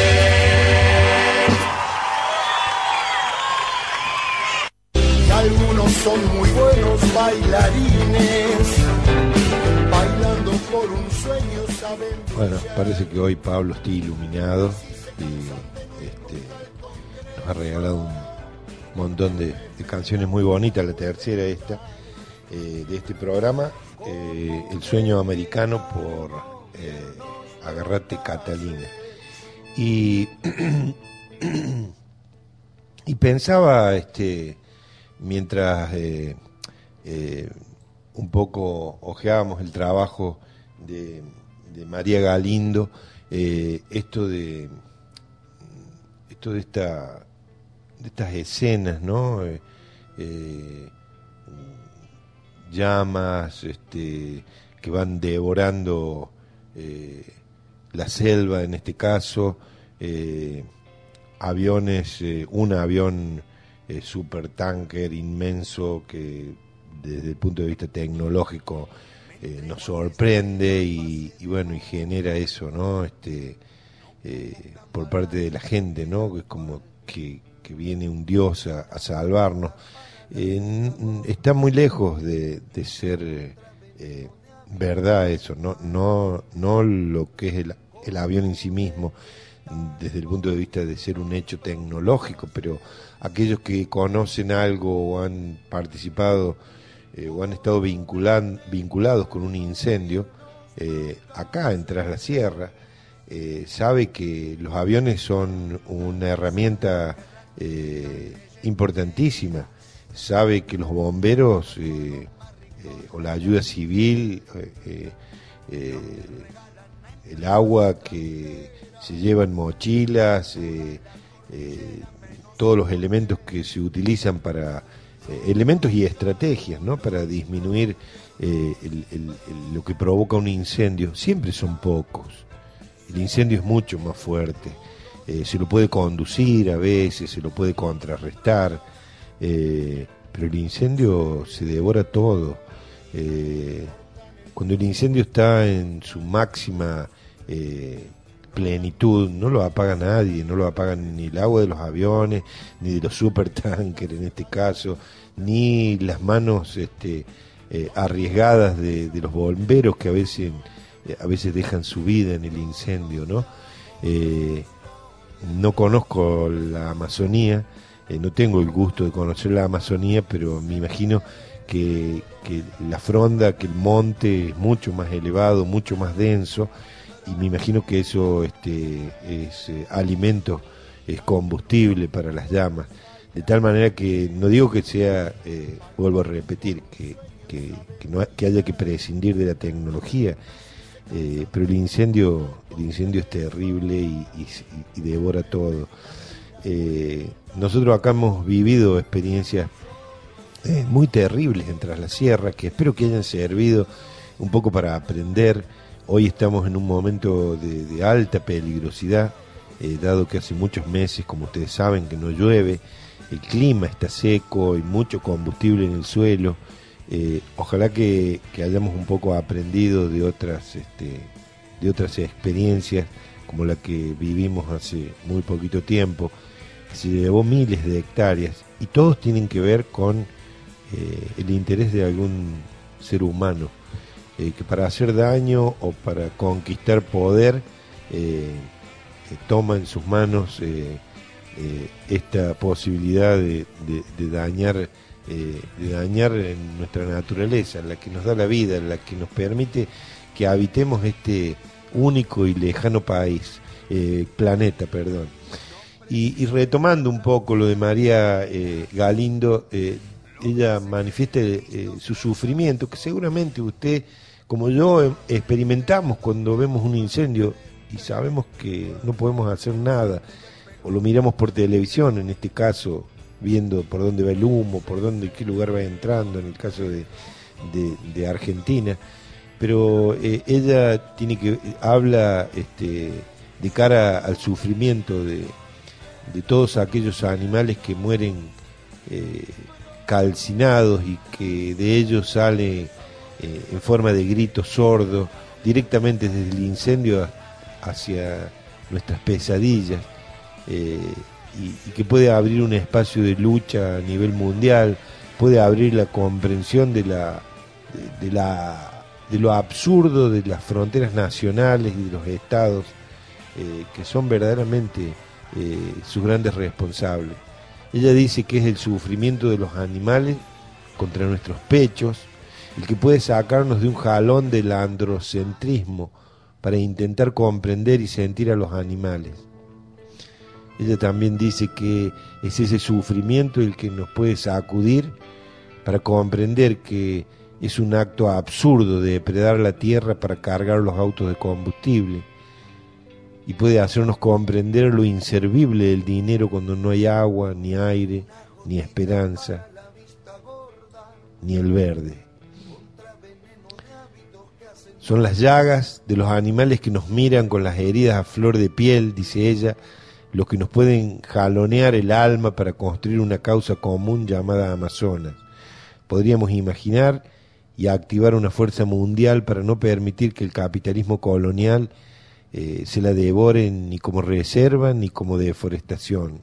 Algunos son muy buenos bailarines, bailando por un sueño saben. Bueno, parece que hoy Pablo está iluminado y este, nos ha regalado un montón de, de canciones muy bonitas, la tercera esta eh, de este programa, eh, El sueño americano por eh, Agarrate Catalina. Y y pensaba, este, mientras eh, eh, un poco ojeábamos el trabajo de, de María Galindo, eh, esto de esto de esta de estas escenas, ¿no? Eh, eh, llamas, este, que van devorando eh, la selva, en este caso, eh, aviones, eh, un avión eh, supertanker inmenso que desde el punto de vista tecnológico eh, nos sorprende y, y bueno, y genera eso, ¿no? Este, eh, por parte de la gente, ¿no? Que es como que, que viene un dios a, a salvarnos. Eh, está muy lejos de, de ser eh, verdad eso, no, no, no lo que es el, el avión en sí mismo, desde el punto de vista de ser un hecho tecnológico, pero aquellos que conocen algo o han participado eh, o han estado vinculan, vinculados con un incendio, eh, acá en Tras la Sierra, eh, sabe que los aviones son una herramienta eh, importantísima, sabe que los bomberos eh, eh, o la ayuda civil, eh, eh, el agua que se lleva en mochilas, eh, eh, todos los elementos que se utilizan para, eh, elementos y estrategias, ¿no? Para disminuir eh, el, el, el, lo que provoca un incendio, siempre son pocos. El incendio es mucho más fuerte, eh, se lo puede conducir a veces, se lo puede contrarrestar, eh, pero el incendio se devora todo. Eh, cuando el incendio está en su máxima eh, plenitud, no lo apaga nadie, no lo apagan ni el agua de los aviones, ni de los supertankers en este caso, ni las manos este, eh, arriesgadas de, de los bomberos que a veces, eh, a veces dejan su vida en el incendio, ¿no? Eh, no conozco la Amazonía, eh, no tengo el gusto de conocer la Amazonía, pero me imagino que, que la fronda, que el monte es mucho más elevado, mucho más denso, y me imagino que eso este, es eh, alimento, es combustible para las llamas, de tal manera que no digo que sea, eh, vuelvo a repetir, que, que, que, no, que haya que prescindir de la tecnología, eh, pero el incendio, el incendio es terrible y, y, y devora todo. Eh, nosotros acá hemos vivido experiencias eh, muy terribles en Tras la Sierra, que espero que hayan servido un poco para aprender. Hoy estamos en un momento de, de alta peligrosidad, eh, dado que hace muchos meses, como ustedes saben, que no llueve, el clima está seco, hay mucho combustible en el suelo. Eh, ojalá que, que hayamos un poco aprendido de otras, este, de otras experiencias, como la que vivimos hace muy poquito tiempo, que se llevó miles de hectáreas, y todos tienen que ver con eh, el interés de algún ser humano, eh, que para hacer daño o para conquistar poder eh, eh, toma en sus manos eh, eh, esta posibilidad de, de, de dañar eh, de dañar en nuestra naturaleza, la que nos da la vida, la que nos permite que habitemos este único y lejano país, eh, planeta, perdón. Y, y retomando un poco lo de María eh, Galindo, eh, ella manifiesta eh, su sufrimiento, que seguramente usted, como yo, experimentamos cuando vemos un incendio y sabemos que no podemos hacer nada, o lo miramos por televisión, en este caso, viendo por dónde va el humo, por dónde, qué lugar va entrando, en el caso de, de, de Argentina. Pero eh, ella tiene que habla este, de cara al sufrimiento de, de todos aquellos animales que mueren eh, calcinados y que de ellos sale eh, en forma de grito sordo directamente desde el incendio hacia nuestras pesadillas, eh, y, y que puede abrir un espacio de lucha a nivel mundial, puede abrir la comprensión de la de, de la de lo absurdo de las fronteras nacionales y de los estados, eh, que son verdaderamente eh, sus grandes responsables. Ella dice que es el sufrimiento de los animales contra nuestros pechos el que puede sacarnos de un jalón del androcentrismo para intentar comprender y sentir a los animales. ella también dice que es ese sufrimiento el que nos puede sacudir para comprender que es un acto absurdo de depredar la tierra para cargar los autos de combustible, y puede hacernos comprender lo inservible del dinero cuando no hay agua, ni aire, ni esperanza, ni el verde. Son las llagas de los animales que nos miran con las heridas a flor de piel, dice ella, los que nos pueden jalonear el alma para construir una causa común llamada Amazonas. Podríamos imaginar y activar una fuerza mundial para no permitir que el capitalismo colonial eh, se la devore ni como reserva ni como deforestación.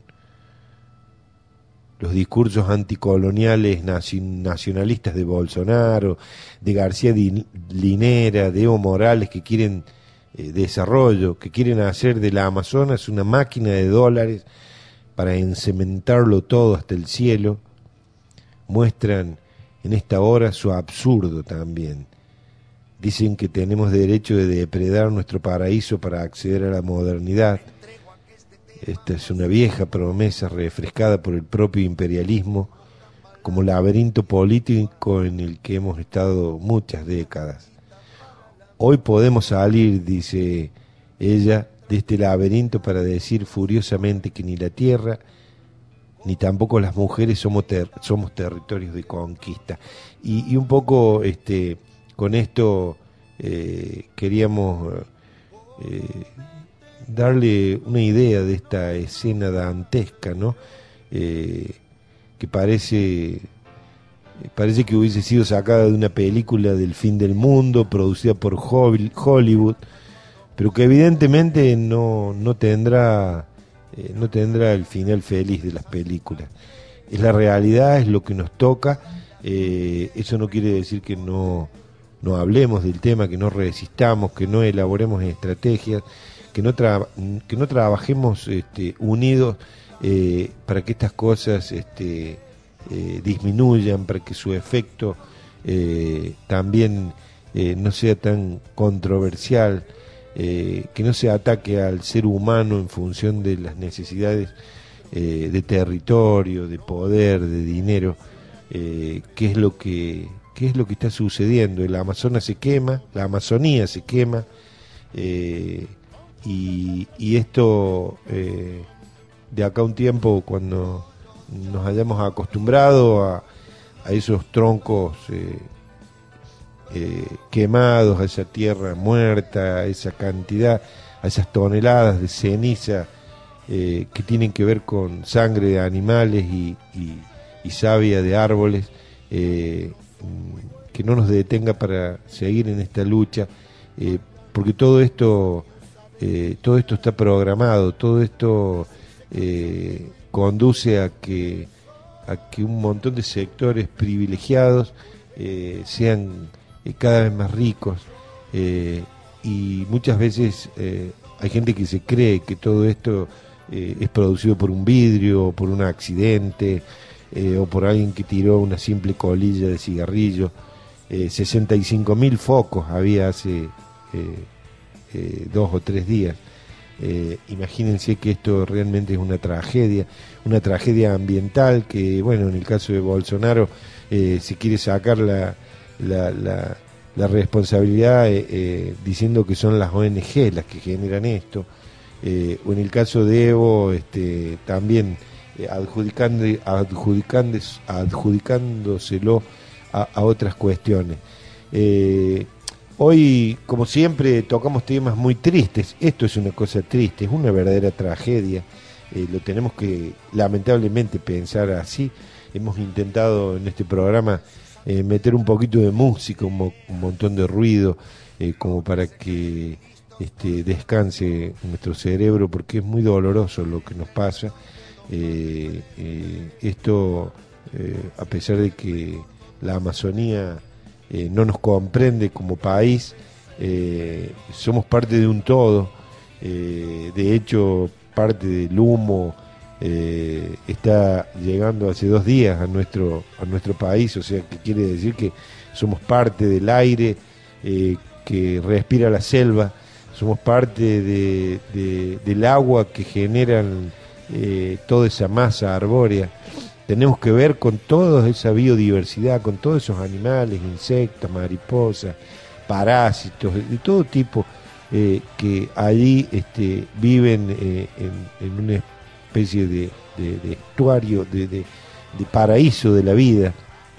Los discursos anticoloniales nacionalistas de Bolsonaro, de García Linera, de Evo Morales, que quieren eh, desarrollo, que quieren hacer de la Amazonas una máquina de dólares para encementarlo todo hasta el cielo, muestran en esta hora su absurdo también. Dicen que tenemos derecho de depredar nuestro paraíso para acceder a la modernidad. Esta es una vieja promesa refrescada por el propio imperialismo como laberinto político en el que hemos estado muchas décadas. Hoy podemos salir, dice ella, de este laberinto para decir furiosamente que ni la tierra ni tampoco las mujeres somos, ter- somos territorios de conquista. Y, y un poco este, con esto eh, queríamos eh, darle una idea de esta escena dantesca, ¿no? Eh, que parece, parece que hubiese sido sacada de una película del fin del mundo, producida por Hollywood, pero que evidentemente no, no tendrá... Eh, no tendrá el final feliz de las películas. Es la realidad, es lo que nos toca. Eh, eso no quiere decir que no, no hablemos del tema, que no resistamos, que no elaboremos estrategias, que no, tra- que no trabajemos este, unidos eh, para que estas cosas este, eh, disminuyan, para que su efecto eh, también eh, no sea tan controversial. Eh, que no se ataque al ser humano en función de las necesidades eh, de territorio, de poder, de dinero, eh, que es lo que qué es lo que está sucediendo. El Amazonas se quema, la Amazonía se quema, eh, y, y esto eh, de acá a un tiempo, cuando nos hayamos acostumbrado a, a esos troncos eh, Eh, quemados, a esa tierra muerta, a esa cantidad, a esas toneladas de ceniza eh, que tienen que ver con sangre de animales y, y, y savia de árboles, eh, que no nos detenga para seguir en esta lucha, eh, porque todo esto eh, todo esto está programado, todo esto eh, conduce a que a que un montón de sectores privilegiados eh, sean cada vez más ricos, eh, y muchas veces eh, hay gente que se cree que todo esto eh, es producido por un vidrio, o por un accidente, eh, o por alguien que tiró una simple colilla de cigarrillo. eh, sesenta y cinco mil focos había hace eh, eh, dos o tres días. Eh, imagínense que esto realmente es una tragedia, una tragedia ambiental que, bueno, en el caso de Bolsonaro eh, se quiere sacar la La, la, la responsabilidad eh, eh, diciendo que son las O N G las que generan esto, eh, o en el caso de Evo este, también eh, adjudicando, adjudicando, adjudicándoselo a, a otras cuestiones. Eh, hoy, como siempre, tocamos temas muy tristes. Esto es una cosa triste, es una verdadera tragedia, eh, lo tenemos que lamentablemente pensar así. Hemos intentado en este programa Eh, meter un poquito de música, un, mo- un montón de ruido, eh, como para que este, descanse nuestro cerebro, porque es muy doloroso lo que nos pasa. Eh, eh, esto, eh, a pesar de que la Amazonía eh, no nos comprende como país, eh, somos parte de un todo. Eh, de hecho, parte del humo Eh, está llegando hace dos días a nuestro a nuestro país, o sea que quiere decir que somos parte del aire eh, que respira la selva, somos parte de, de, del agua que generan eh, toda esa masa arbórea. Tenemos que ver con toda esa biodiversidad, con todos esos animales, insectos, mariposas, parásitos, de todo tipo, eh, que allí este, viven eh, en, en una especie de, de, de estuario, de, de, de paraíso de la vida,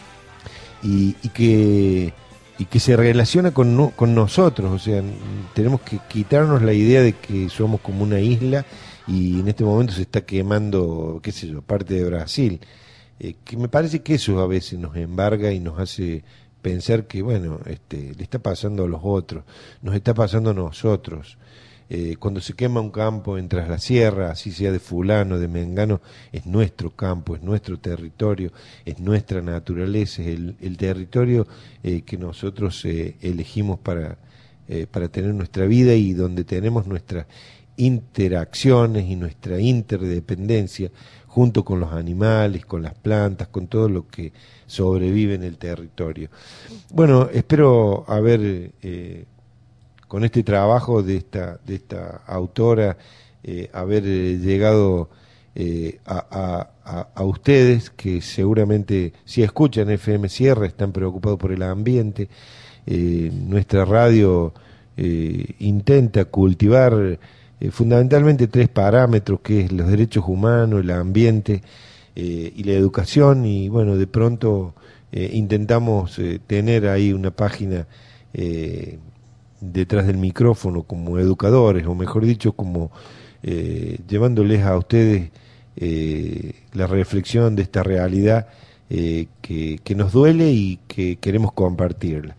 y, y que y que se relaciona con, no, con nosotros. O sea, tenemos que quitarnos la idea de que somos como una isla y en este momento se está quemando, qué sé yo, parte de Brasil, eh, que me parece que eso a veces nos embarga y nos hace pensar que, bueno, este, le está pasando a los otros, nos está pasando a nosotros. Eh, cuando se quema un campo en Tras la Sierra, así sea de fulano, de mengano, es nuestro campo, es nuestro territorio, es nuestra naturaleza, es el, el territorio eh, que nosotros eh, elegimos para, eh, para tener nuestra vida y donde tenemos nuestras interacciones y nuestra interdependencia junto con los animales, con las plantas, con todo lo que sobrevive en el territorio. Bueno, espero haber... Eh, con este trabajo de esta de esta autora, eh, haber eh, llegado eh, a, a, a ustedes, que seguramente si escuchan F M Sierra están preocupados por el ambiente. Eh, nuestra radio eh, intenta cultivar eh, fundamentalmente tres parámetros, que es los derechos humanos, el ambiente eh, y la educación, y bueno, de pronto eh, intentamos eh, tener ahí una página eh, detrás del micrófono como educadores, o mejor dicho, como eh, llevándoles a ustedes eh, la reflexión de esta realidad eh, que, que nos duele y que queremos compartirla.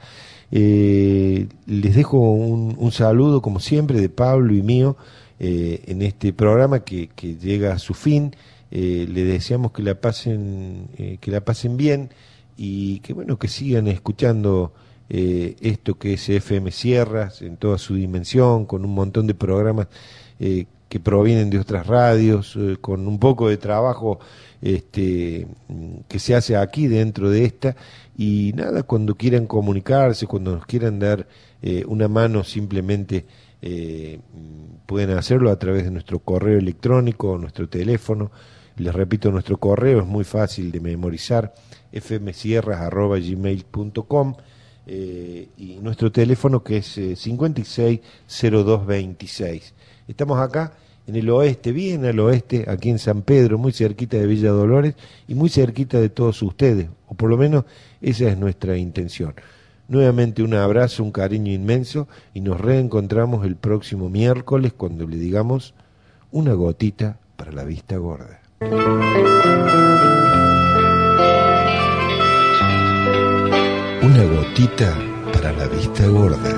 Eh, les dejo un, un saludo, como siempre, de Pablo y mío eh, en este programa que, que llega a su fin. Eh, les deseamos que la pasen, eh, que la pasen bien y que bueno, que sigan escuchando Eh, esto que es F M Sierras en toda su dimensión, con un montón de programas eh, que provienen de otras radios, eh, con un poco de trabajo este, que se hace aquí dentro de esta, y nada, cuando quieran comunicarse, cuando nos quieran dar eh, una mano, simplemente eh, pueden hacerlo a través de nuestro correo electrónico, nuestro teléfono. Les repito, nuestro correo es muy fácil de memorizar, f m sierras arroba gmail punto com. Eh, y nuestro teléfono, que es eh, cincuenta y seis cero dos veintiséis. Estamos acá en el oeste, bien al oeste, aquí en San Pedro, muy cerquita de Villa Dolores y muy cerquita de todos ustedes, o por lo menos esa es nuestra intención. Nuevamente un abrazo, un cariño inmenso, y nos reencontramos el próximo miércoles cuando le digamos una gotita para la vista gorda. Una gotita para la vista gorda.